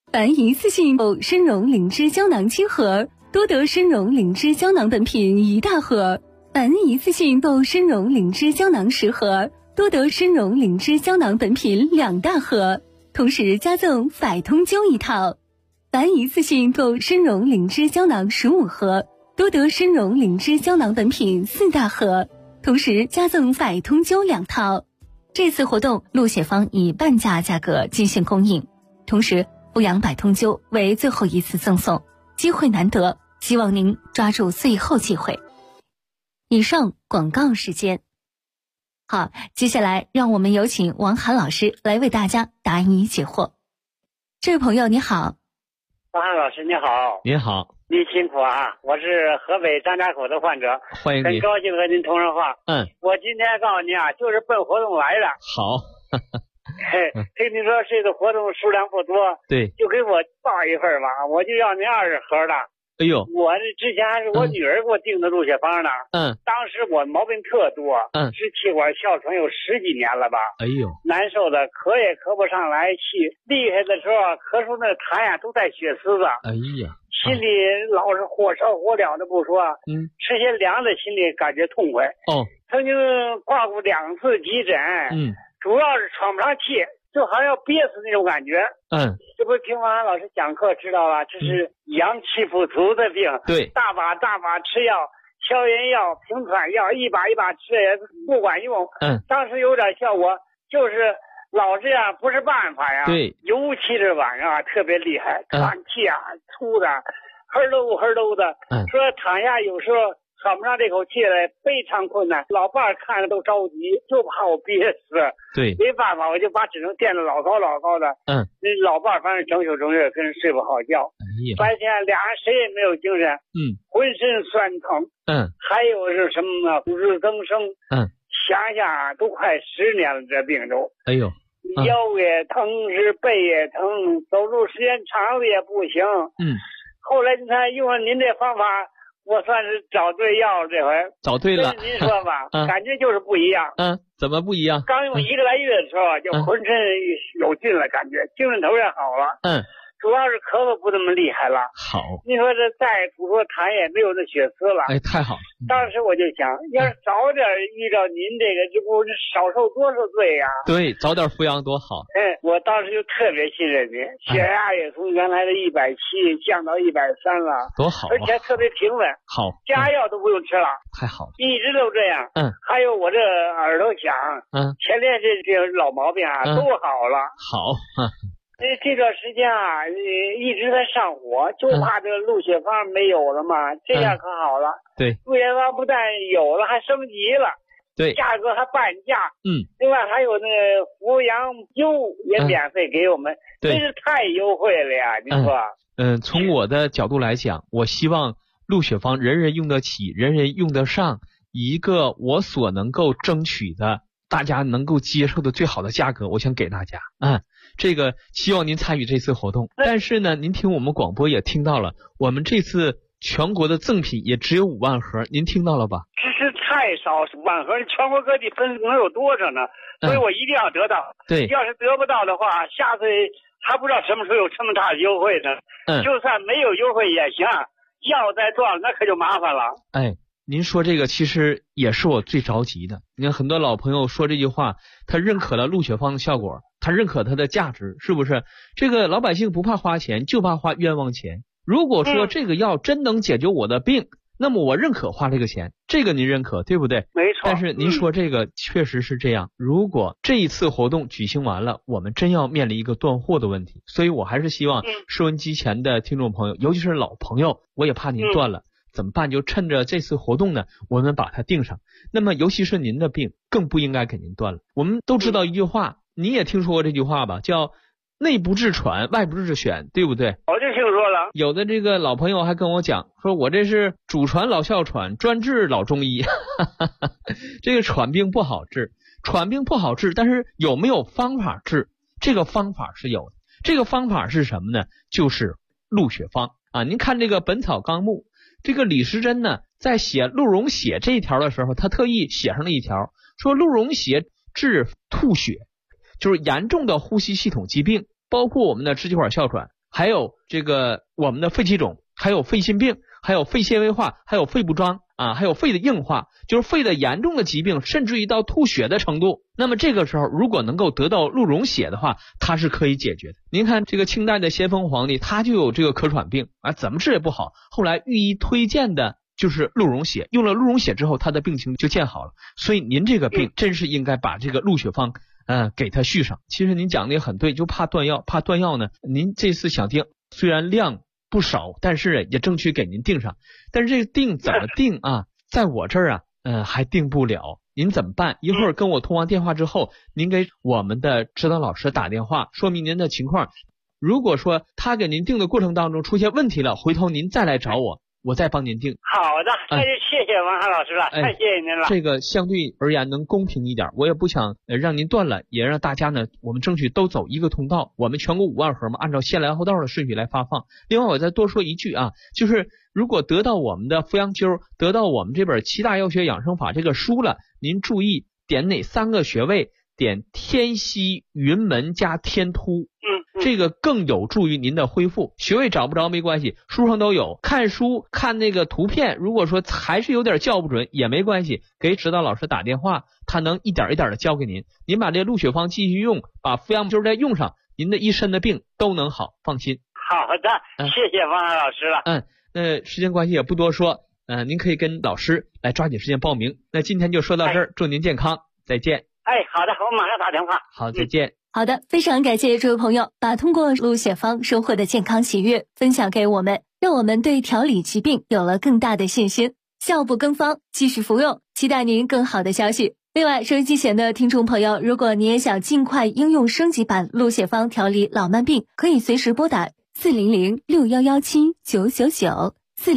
凡一次性购参茸灵芝胶囊7盒，多得参茸灵芝胶囊本品1大盒；凡一次性购参茸灵芝胶囊10盒，多得参茸灵芝胶囊本品2大盒，同时加赠百通灸1套；凡一次性购参茸灵芝胶囊15盒，多得参茸灵芝胶囊本品4大盒，同时加赠百通灸2套。这次活动陆雪芳以半价价格进行供应，同时阜阳百通灸为最后一次赠送，机会难得，希望您抓住最后机会。以上广告时间。好，接下来让我们有请王涵老师来为大家答疑解惑。这位朋友你好。 王涵老师你好。 您好。 您辛苦啊，我是河北张家口的患者， 欢迎您， 很高兴和您通上话。我今天告诉您啊，就是奔活动来的。 好。 听您说这个活动数量不多， 对， 就给我报一份吧，我就要您20盒的。 哎呦， 我之前还是我女儿给我订的鹿血芳呢。当时我毛病特多，支气管哮喘有10几年了吧。 哎呦， 难受的咳也咳不上来气，厉害的时候咳出那痰呀都带血丝子。 哎呀， 心里老是火烧火燎的不说，吃些凉的心里感觉痛快。曾经挂过2次急诊，主要是喘不上气，就好像要憋死那种感觉。这不听王涵老师讲课知道吧？这是阳气不足的病。对，大把吃药，消炎药、平喘药，一把吃也不管用。当时有点效果，就是老这样不是办法呀。对，尤其是晚上特别厉害，喘气啊粗的，呵喽的。说躺下有时候喘不上这口气来，非常困难。老伴儿看着都着急，就怕我憋死。对，没办法，我就把指头垫得老高的。那老伴儿反正整宿跟人睡不好觉。白天俩人谁也没有精神。浑身酸疼。还有是什么呢？不日增生。想想都快10年了，这病都。哎呦，腰也疼，是背也疼，走路时间长了也不行。后来你看用了您这方法，我算是找对药了，这回找对了。 您说吧，感觉就是不一样。 怎么不一样？ 刚用1个来月的时候，就浑身有劲了，感觉精神头也好了。主要是咳嗽不那么厉害了。好，你说这再吐出痰也没有那血丝了。太好。当时我就想，要是早点遇到您这个，这不是少受多少罪呀？对，早点服阳多好。我当时就特别信任您，血压也从原来的170降到130了，多好，而且特别平稳。好，加药都不用吃了。太好了，一直都这样。还有我这耳朵响，前列这老毛病啊都好了。好。这段时间啊，一直在上火，就怕这个鹿血芳没有了嘛，这下可好了。对，鹿血芳不但有了，还升级了。对，价格还半价。另外还有那个阜阳灸也免费给我们，真是太优惠了呀！你说？从我的角度来讲，我希望鹿血芳人人用得起，人人用得上，以一个我所能够争取的，大家能够接受的最好的价格，我想给大家。这个希望您参与这次活动。但是呢，您听我们广播也听到了，我们这次全国的赠品也只有5万盒，您听到了吧？这是太少，5万盒，全国各地分能有多少呢？所以我一定要得到。对，要是得不到的话，下次还不知道什么时候有这么大的优惠呢。就算没有优惠也行，药再断那可就麻烦了。您说这个其实也是我最着急的。你看很多老朋友说这句话，他认可了鹿血芳的效果，他认可它的价值，是不是？这个老百姓不怕花钱，就怕花冤枉钱。如果说这个药真能解决我的病，那么我认可花这个钱，这个您认可对不对？没错。但是您说这个确实是这样，如果这一次活动举行完了，我们真要面临一个断货的问题。所以我还是希望收音机前的听众朋友，尤其是老朋友，我也怕您断了。怎么办？就趁着这次活动呢，我们把它定上。那么尤其是您的病，更不应该给您断了。我们都知道一句话，你也听说过这句话吧，叫内不治喘，外不治癣，对不对？我就听说了。有的这个老朋友还跟我讲，说我这是祖传老哮喘，专治老中医。这个喘病不好治，喘病不好治，但是有没有方法治？这个方法是有的。这个方法是什么呢？就是鹿血芳啊。您看这个《本草纲目》，这个李时珍呢，在写鹿茸血这一条的时候，他特意写上了一条，说鹿茸血治吐血，就是严重的呼吸系统疾病，包括我们的支气管哮喘， 还有这个我们的肺气肿，还有肺心病，还有肺纤维化，还有肺不装啊，还有肺的硬化，就是肺的严重的疾病，甚至于到吐血的程度。那么这个时候如果能够得到鹿茸血的话，它是可以解决的。您看这个清代的咸丰皇帝，他就有这个咳喘病啊，怎么治也不好，后来御医推荐的就是鹿茸血，用了鹿茸血之后，他的病情就见好了。所以您这个病真是应该把这个鹿血方给他续上。其实您讲的也很对，就怕断药，怕断药呢，您这次想定虽然量不少，但是也争取给您定上。但是这个定怎么定啊？在我这儿还定不了。您怎么办？一会儿跟我通完电话之后，您给我们的指导老师打电话，说明您的情况。如果说他给您定的过程当中出现问题了，回头您再来找我，我再帮您定。 好的，那就谢谢王涵老师了，太谢谢您了。 这个相对而言能公平一点，我也不想让您断了，也让大家呢，我们争取都走一个通道。我们全国5万盒嘛，按照先来后到的顺序来发放。另外我再多说一句啊，就是如果得到我们的扶阳灸，得到我们这本7大药学养生法这个书了，您注意点哪3个穴位，点天溪、云门加天突。这个更有助于您的恢复。穴位找不着没关系，书上都有。看书看那个图片，如果说还是有点叫不准也没关系，给指导老师打电话，他能一点一点的教给您。您把这鹿血方继续用，把扶阳灸再用上，您的一身的病都能好，放心。 好的，谢谢王涵老师了。 那时间关系也不多说，您可以跟老师来抓紧时间报名。那今天就说到这儿，祝您健康，再见。 好的，我马上打电话。 好，再见。 好的，非常感谢这位朋友把通过鹿血方收获的健康喜悦分享给我们，让我们对调理疾病有了更大的信心。效不更方，继续服用，期待您更好的消息。另外，收音机前的听众朋友，如果你也想尽快应用升级版鹿血方调理老慢病，可以随时拨打400-6117-999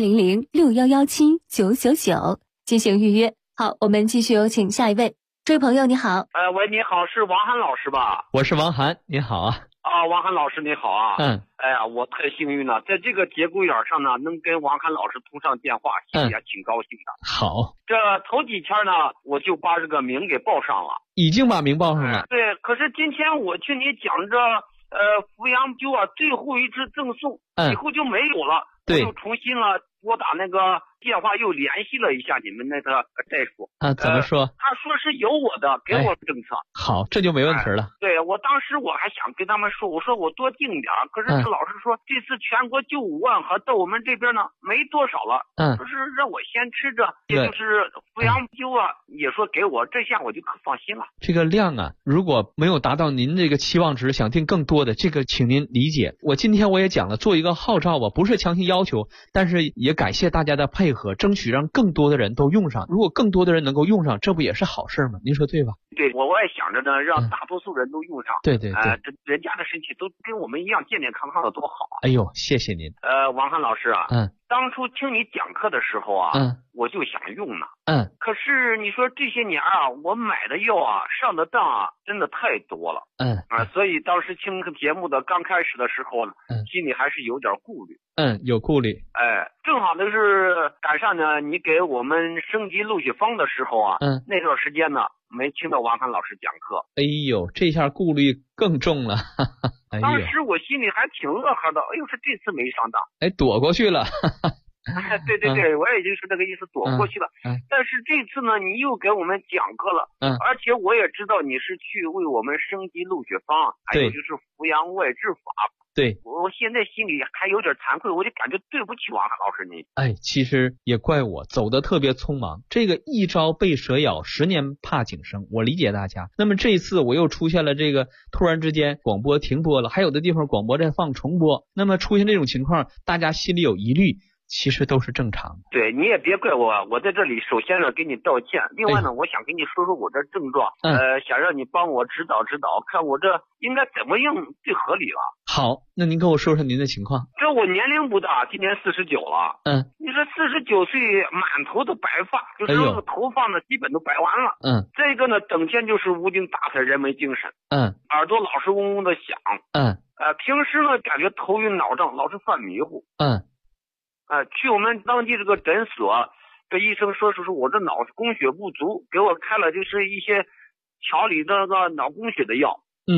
400-6117-999进行预约。好，我们继续有请下一位。这位朋友你好。 喂，你好，是王涵老师吧？ 我是王涵，你好啊。 王涵老师你好啊。哎呀，我太幸运了，在这个节骨眼上呢，能跟王涵老师通上电话，心里也挺高兴的。 好， 这头几天呢，我就把这个名给报上了。 已经把名报上了。 对，可是今天我听你讲这扶阳灸啊，最后一支赠送，以后就没有了。我又重新了拨打那个电话，又联系了一下你们那个大夫。 怎么说？ 他说是有我的，给我政策。 好，这就没问题了。 对，我当时我还想跟他们说，我说我多订点，可是这老师说这次全国就5万盒，到我们这边呢没多少了。说是让我先吃着，也就是扶阳灸啊，也说给我，这下我就可放心了。 这个量啊，如果没有达到您这个期望值，想订更多的，这个请您理解。我今天我也讲了，做一个号召吧，不是强行要求，但是也感谢大家的配合，争取让更多的人都用上。如果更多的人能够用上，这不也是好事吗？您说对吧？ 对，我也想着呢，让大多数人都用上。 对对对， 这人家的身体都跟我们一样健健康康的，多好啊！ 哎呦，谢谢您。 王涵老师啊，当初听你讲课的时候啊，我就想用呢。可是你说这些年啊，我买的药啊，上的当啊，真的太多了。所以当时听节目的刚开始的时候呢，心里还是有点顾虑。 有顾虑。 正好的是赶上呢，你给我们升级鹿血方的时候啊，那段时间呢，没听到王涵老师讲课。 哎呦，这下顾虑更重了。 当时我心里还挺乐呵的，哎呦，是这次没上当， 躲过去了。 对对对，我也就是这个意思，躲过去了。但是这次呢，你又给我们讲课了，而且我也知道你是去为我们升级鹿血方，还有就是扶阳外治法。 对， 我现在心里还有点惭愧，我就感觉对不起王涵老师你。 其实也怪我走得特别匆忙，这个一朝被蛇咬，10年怕井绳，我理解大家。那么这一次我又出现了这个突然之间广播停播了，还有的地方广播在放重播，那么出现这种情况，大家心里有疑虑，其实都是正常的。 对，你也别怪我，我在这里首先呢给你道歉，另外呢我想跟你说说我这症状，想让你帮我指导指导，看我这应该怎么用最合理了。 好，那您跟我说说您的情况。 这我年龄不大，今年49了。你说49岁满头的白发，就是那个头发呢基本都白完了。这个呢整天就是无精打采，人没精神。耳朵老是嗡嗡的响。平时呢感觉头晕脑胀，老是犯迷糊。去我们当地这个诊所，这医生说是我这脑供血不足，给我开了就是一些调理这个脑供血的药。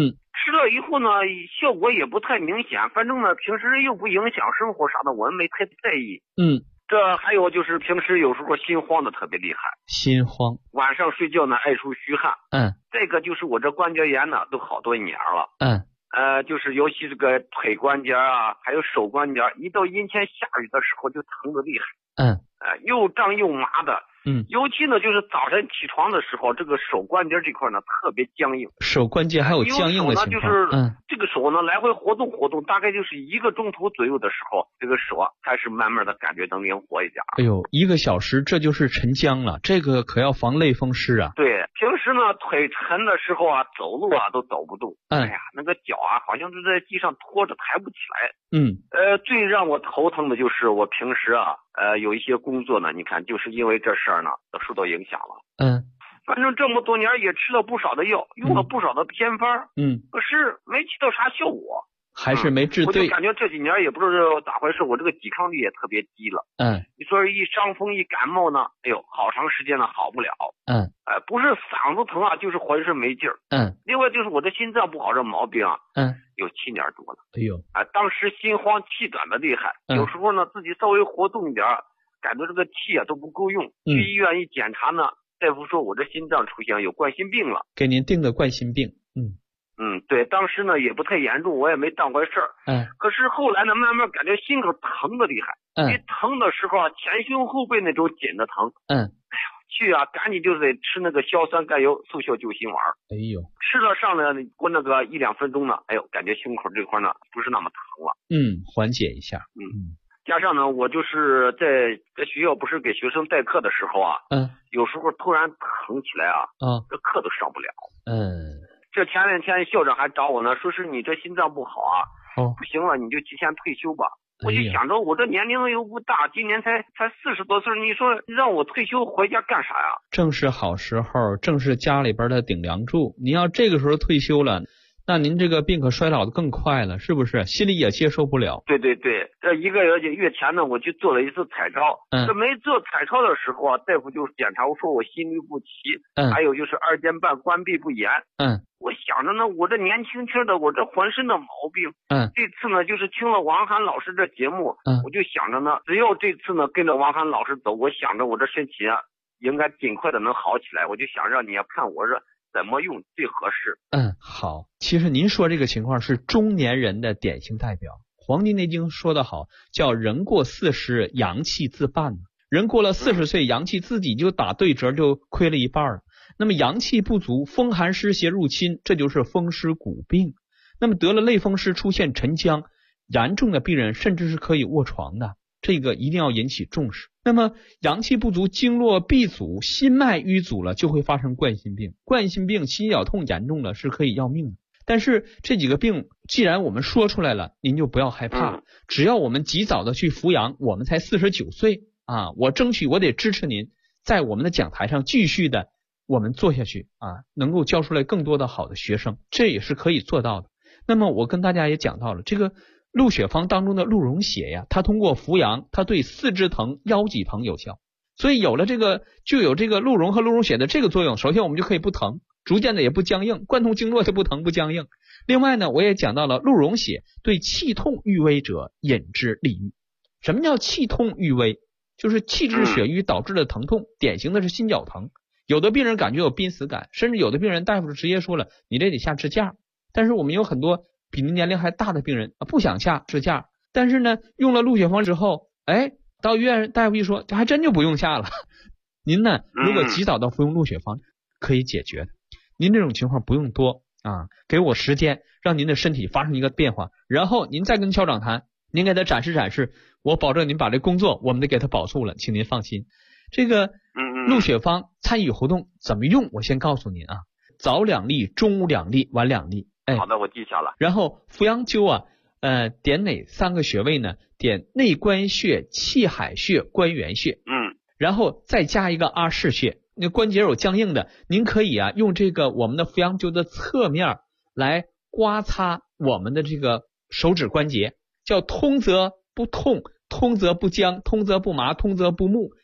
吃了以后呢，效果也不太明显，反正呢平时又不影响生活啥的，我们没太在意。这还有就是平时有时候心慌的特别厉害， 心慌， 晚上睡觉呢爱出虚汗。这个就是我这关节炎呢都好多年了。就是尤其这个腿关节啊，还有手关节，一到阴天下雨的时候就疼得厉害。又胀又麻的。尤其呢就是早晨起床的时候，这个手关节这块呢特别僵硬， 手关节还有僵硬的情况。 就是这个手呢来回活动，大概就是1个钟头左右的时候，这个手开始慢慢的感觉能灵活一点。 哎呦，1个小时这就是沉僵了，这个可要防类风湿啊。 对，平时呢腿沉的时候啊，走路啊都走不动。哎呀，那个脚啊好像就在地上拖着抬不起来。最让我头疼的就是我平时啊有一些工作呢，你看就是因为这事儿呢都受到影响了。反正这么多年也吃了不少的药，用了不少的偏方。可是没起到啥效果， 还是没治对。 我就感觉这几年也不知道咋回事，我这个抵抗力也特别低了。你说一伤风一感冒呢，哎呦，好长时间呢好不了。不是嗓子疼啊，就是浑身没劲儿。另外就是我的心脏不好，这毛病啊，有7年多了。 哎呦， 当时心慌气短的厉害，有时候呢自己稍微活动一点，感觉这个气啊都不够用。去医院一检查呢，大夫说我这心脏出现有冠心病了， 给您定的冠心病。 对，当时呢也不太严重，我也没当回事儿。可是后来呢，慢慢感觉心口疼的厉害。一疼的时候啊，前胸后背那种紧的疼。哎呦，去啊，赶紧就得吃那个硝酸甘油速效救心丸。 哎呦， 吃了上了过那个1、2分钟呢，哎呦，感觉胸口这块呢不是那么疼了。 缓解一下。 加上呢，我就是在学校不是给学生代课的时候啊，有时候突然疼起来啊，这课都上不了。这前2天校长还找我呢，说是你这心脏不好啊，不行了，你就提前退休吧。我就想着我这年龄又不大，今年才40多岁，你说让我退休回家干啥呀？ 正是好时候，正是家里边的顶梁柱。您要这个时候退休了，那您这个病可衰老的更快了，是不是？心里也接受不了。 对，这1个月前呢，我去做了一次彩超。这没做彩超的时候啊，大夫就检查我说我心律不齐，还有就是2间半关闭不严。我想着呢，我这年轻轻的，我这浑身的毛病。这次呢，就是听了王涵老师这节目，我就想着呢，只要这次呢跟着王涵老师走，我想着我这身体啊，应该尽快的能好起来。我就想让你看我这怎么用最合适。 好，其实您说这个情况是中年人的典型代表。黄帝内经说得好，叫人过40，阳气自半。人过了40岁，阳气自己就打对折，就亏了一半了。那么阳气不足，风寒湿邪入侵，这就是风湿骨病。那么得了类风湿出现沉僵，严重的病人甚至是可以卧床的，这个一定要引起重视。那么阳气不足，经络闭阻，心脉淤阻了，就会发生冠心病。冠心病心绞痛严重了是可以要命的。但是这几个病既然我们说出来了，您就不要害怕，只要我们及早的去扶阳，我们才49岁啊，我争取我得支持您在我们的讲台上继续的我们做下去啊，能够教出来更多的好的学生，这也是可以做到的。那么我跟大家也讲到了这个鹿血方当中的鹿茸血呀，它通过扶阳，它对四肢疼、腰脊疼有效，所以有了这个就有这个鹿茸和鹿茸血的这个作用。首先我们就可以不疼，逐渐的也不僵硬，贯通经络就不疼不僵硬。另外呢，我也讲到了鹿茸血对气痛郁微者饮之利愈。什么叫气痛郁微？就是气滞血瘀导致的疼痛，典型的是心绞疼。有的病人感觉有濒死感，甚至有的病人大夫直接说了你这得下支架。但是我们有很多比您年龄还大的病人不想下支架，但是呢用了鹿血方之后，到医院大夫一说这还真就不用下了。您呢如果及早的服用鹿血方可以解决的。您这种情况不用多啊，给我时间让您的身体发生一个变化，然后您再跟校长谈，您给他展示展示，我保证您把这工作我们得给他保住了，请您放心。这个鹿血方参与活动怎么用我先告诉您啊，早2粒，中午2粒，晚2粒。 好的，我记下了。 然后扶阳灸啊，点哪3个穴位呢？点内关穴、气海穴、关元穴。然后再加一个阿是穴。那关节有僵硬的，您可以啊用这个我们的扶阳灸的侧面来刮擦我们的这个手指关节，叫通则不痛，通则不僵，通则不麻，通则不木，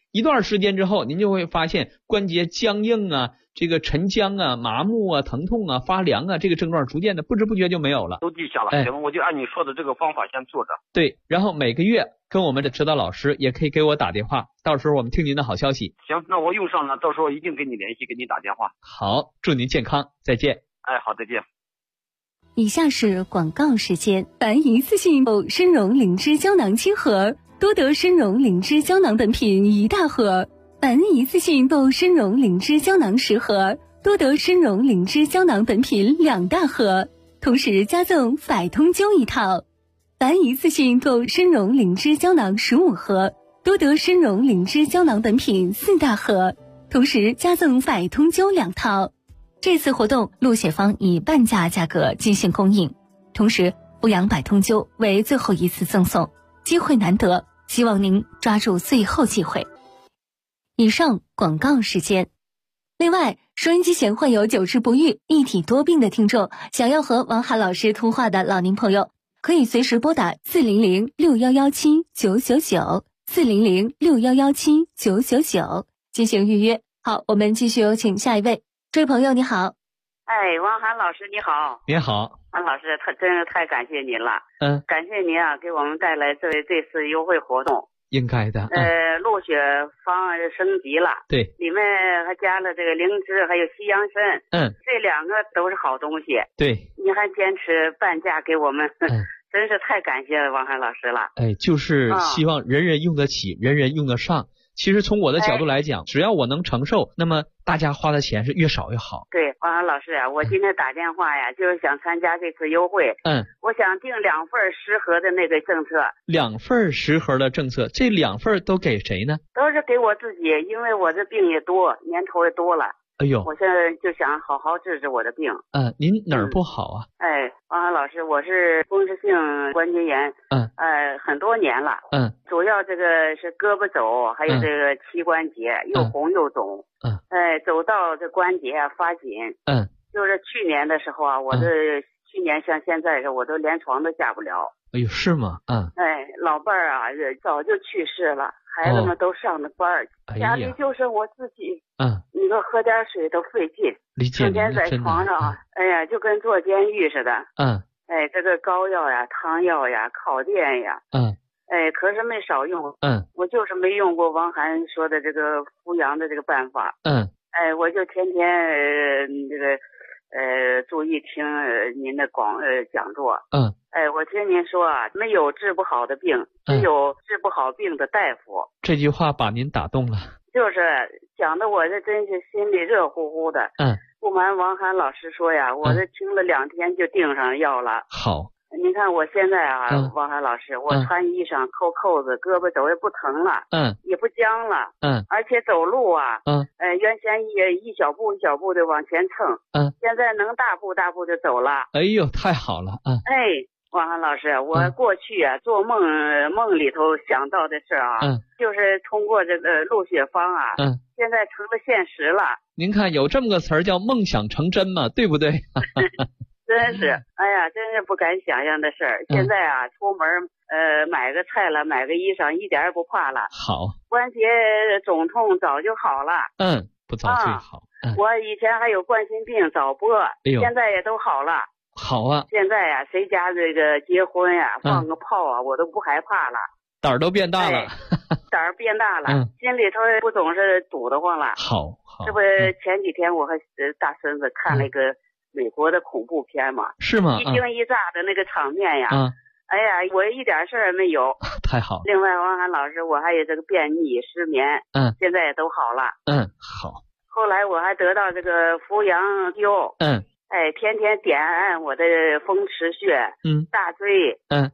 一段时间之后，您就会发现关节僵硬啊，这个沉僵啊、麻木啊、疼痛啊、发凉啊，这个症状逐渐的不知不觉就没有了。 都记下了，行，我就按你说的这个方法先做着。 对，然后每个月跟我们的指导老师也可以给我打电话，到时候我们听您的好消息。 行，那我用上了，到时候一定跟你联系，给你打电话。 好，祝您健康，再见。 好，再见。 以下是广告时间。凡一次性参茸灵芝胶囊7盒，多得参茸灵芝胶囊本品1大盒；凡一次性购参茸灵芝胶囊10盒，多得参茸灵芝胶囊本品2大盒，同时加赠百通灸1套；凡一次性购参茸灵芝胶囊15盒，多得参茸灵芝胶囊本品4大盒，同时加赠百通灸2套。这次活动鹿血芳以半价价格进行供应，同时阜阳百通灸为最后一次赠送，机会难得，希望您抓住最后机会。以上广告时间。另外，收音机前患有久治不愈、一体多病的听众，想要和王涵老师通话的老年朋友，可以随时拨打400-6117-999 400-6117-999进行预约。好，我们继续有请下一位。这位朋友你好。 王涵老师你好。 你好， 王老师，真是太感谢您了。感谢您啊，给我们带来这次优惠活动。 应该的。 鹿血芳升级了， 对， 里面还加了这个灵芝，还有西洋参。这2个都是好东西。 对， 你还坚持半价给我们。真是太感谢王涵老师了。 就是希望人人用得起，人人用得上。其实从我的角度来讲，只要我能承受，那么大家花的钱是越少越好。 对，王涵老师啊，我今天打电话呀，就是想参加这次优惠。我想订2份10盒的那个政策。 2份10盒的政策，这2份都给谁呢？ 都是给我自己，因为我这病也多，年头也多了。 哎呦， 我现在就想好好治治我的病。 您哪儿不好啊？ 王涵老师，我是风湿性关节炎。很多年了。主要这个是胳膊肘，还有这个膝关节又红又肿。走到这关节啊发紧。就是去年的时候啊，我这去年像现在我都连床都下不了。 哎呦，是吗？ 老伴儿啊早就去世了，孩子们都上了班，家里就剩我自己。你说喝点水都费劲，整天在床上，就跟坐监狱似的。这个膏药呀、汤药呀、烤垫呀，可是没少用。我就是没用过王涵说的这个扶阳的这个办法。我就天天这个注意听您的讲座。我听您说啊，没有治不好的病，只有治不好病的大夫。 这句话把您打动了。 就是讲的我这真是心里热乎乎的。不瞒王涵老师说呀，我这听了2天就订上药了。 好。 你看我现在啊，王涵老师，我穿衣裳扣扣子，胳膊肘也不疼了。也不僵了。而且走路啊，原先一小步一小步的往前蹭。现在能大步大步的走了。 哎呦，太好了。 王涵老师，我过去啊做梦里头想到的事啊，就是通过这个鹿血芳啊，现在成了现实了。 您看有这么个词儿叫梦想成真嘛，对不对？ 真是，真是不敢想象的事儿。现在啊，出门买个菜了，买个衣裳，一点也不怕了。 好， 关节肿痛早就好了。 不早最好。 我以前还有冠心病早搏，现在也都好了。 好啊！ 现在呀，谁家这个结婚呀，放个炮啊，我都不害怕了， 胆儿都变大了。 胆儿变大了，心里头不总是堵得慌了。 好， 这不前几天我和大孙子看了一个美国的恐怖片嘛？ 是吗？ 一惊一乍的那个场面呀。我一点事儿没有。 太好了。 另外，王涵老师，我还有这个便秘、失眠，现在也都好了。 好。 后来我还得到这个扶阳灸。天天点按我的风池穴，大椎，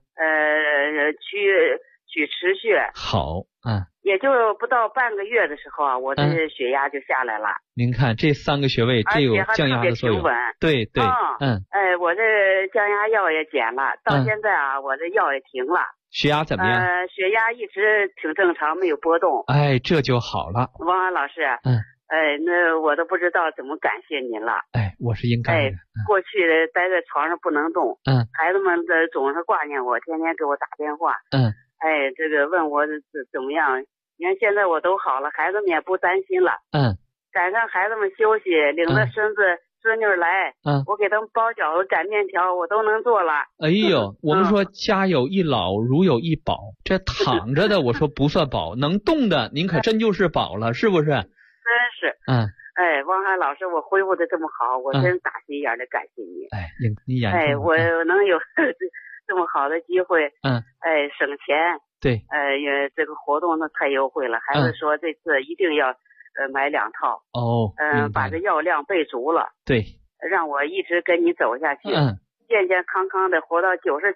曲池穴。 好， 也就不到半个月的时候啊，我的血压就下来了。 您看这3个穴位，这有降压的作用。对。 我这降压药也减了，到现在啊，我这药也停了。 血压怎么样？ 血压一直挺正常，没有波动。 这就好了。 王涵老师，那我都不知道怎么感谢您了。 我是应该的。 过去待在床上不能动，孩子们总是挂念我，天天给我打电话。这个问我怎么样， 你看现在我都好了，孩子们也不担心了。赶上孩子们休息，领着孙子孙女来，我给他们包饺子擀面条，我都能做了。 哎呦，我们说家有一老如有一宝，这躺着的我说不算宝，能动的您可真就是宝了，是不是？真是。哎，汪涵老师，我恢复的这么好，我真打心眼的感谢你。 哎，你眼哎，我能有这么好的机会，哎，省钱。 对。 也这个活动那太优惠了，孩子说这次一定要买2套。把这药量备足了。 对。 让我一直跟你走下去。健健康康的活到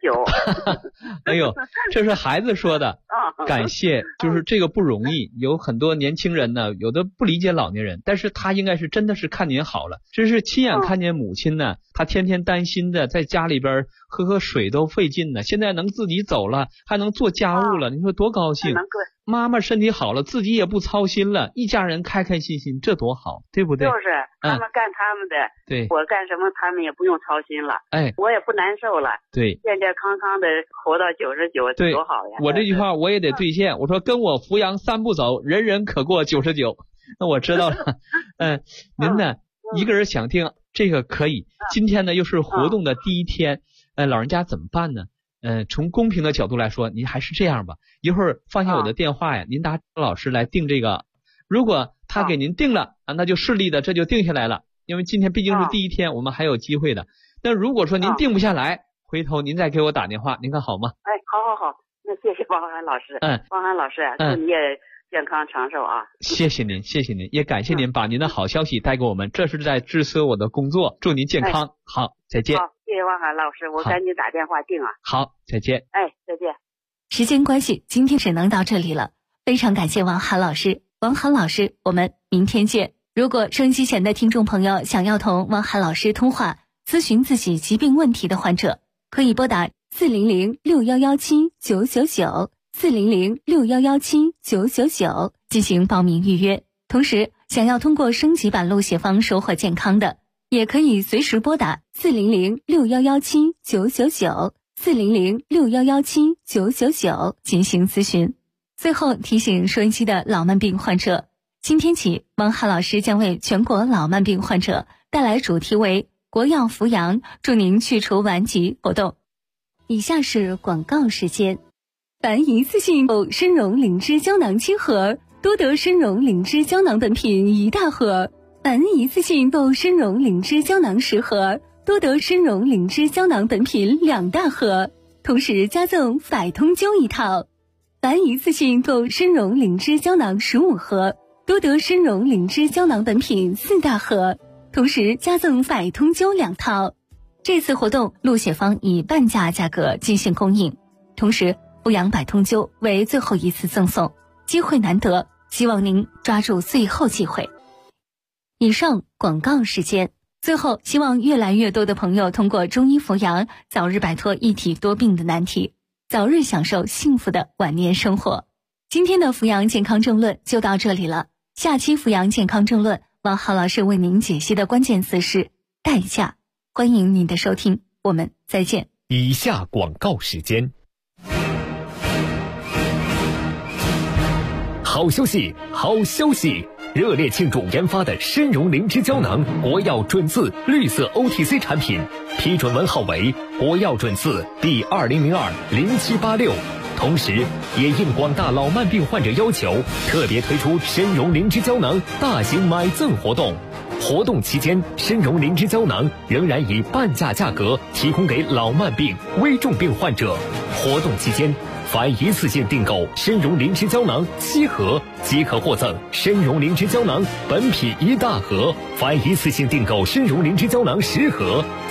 99。 哎呦，这是孩子说的。感谢，就是这个不容易。有很多年轻人呢，有的不理解老年人，但是他应该是真的是看您好了，这是亲眼看见母亲呢，他天天担心的在家里边喝水都费劲呢，现在能自己走了，还能做家务了，你说多高兴。妈妈身体好了，自己也不操心了，一家人开开心心，这多好，对不对？ 就是他们干他们的， 对， 我干什么他们也不用操心了， 哎， 我也不难受了， 对， 健健康康的活到99，对，多好呀！ 我这句话我也得兑现，我说跟我扶阳3步走，人人可过99。那我知道了。您呢，一个人想听这个可以。今天呢又是活动的第一天，老人家怎么办呢？从公平的角度来说，您还是这样吧，一会儿放下我的电话呀，您打老师来定这个。如果他给您定了那就顺利的，这就定下来了。因为今天毕竟是第一天，我们还有机会的。但如果说您定不下来，回头您再给我打电话，您看好吗？ 哎，好，那谢谢汪涵老师。汪涵老师，祝你也健康长寿啊！ 谢谢您，也感谢您把您的好消息带给我们，这是在支持我的工作，祝您健康。好，再见。 好，谢谢汪涵老师，我赶紧打电话定啊。 好，再见。 哎，再见。 时间关系，今天只能到这里了，非常感谢汪涵老师。汪涵老师，我们明天见。如果收音机前的听众朋友想要同汪涵老师通话，咨询自己疾病问题的患者，可以拨打400-6117-999，400-6117-999进行报名预约。同时，想要通过升级版录写方收获健康的，也可以随时拨打400-6117-999，400-6117-999进行咨询。最后提醒收音机的老慢病患者，今天起，汪涵老师将为全国老慢病患者带来主题为国药扶阳，祝您去除顽疾活动。以下是广告时间。凡一次性参茸灵芝胶囊7盒，多得参茸灵芝胶囊本品1大盒；凡一次性参茸灵芝胶囊10盒，多得参茸灵芝胶囊本品2大盒，同时加赠百通灸1套；凡一次性购参茸灵芝胶囊15盒，多得参茸灵芝胶囊本品4大盒，同时加赠百通灸2套。这次活动录写方以半价价格进行供应，同时扶阳百通灸为最后一次赠送，机会难得，希望您抓住最后机会。以上广告时间。最后，希望越来越多的朋友通过中医扶阳，早日摆脱一体多病的难题，早日享受幸福的晚年生活。今天的扶阳健康政论就到这里了，下期扶阳健康政论，汪涵老师为您解析的关键词是代价。欢迎您的收听，我们再见。 以下广告时间。好消息，好消息！热烈庆祝研发的参茸灵芝胶囊国药准字绿色 OTC 产品批准文号为国药准字第20020786，同时也应广大老慢病患者要求，特别推出参茸灵芝胶囊大型买赠活动。活动期间，参茸灵芝胶囊仍然以半价价格提供给老慢病、危重病患者。活动期间，凡一次性订购参茸灵芝胶囊7盒，即可获赠参茸灵芝胶囊本品1大盒；凡一次性订购参茸灵芝胶囊10盒，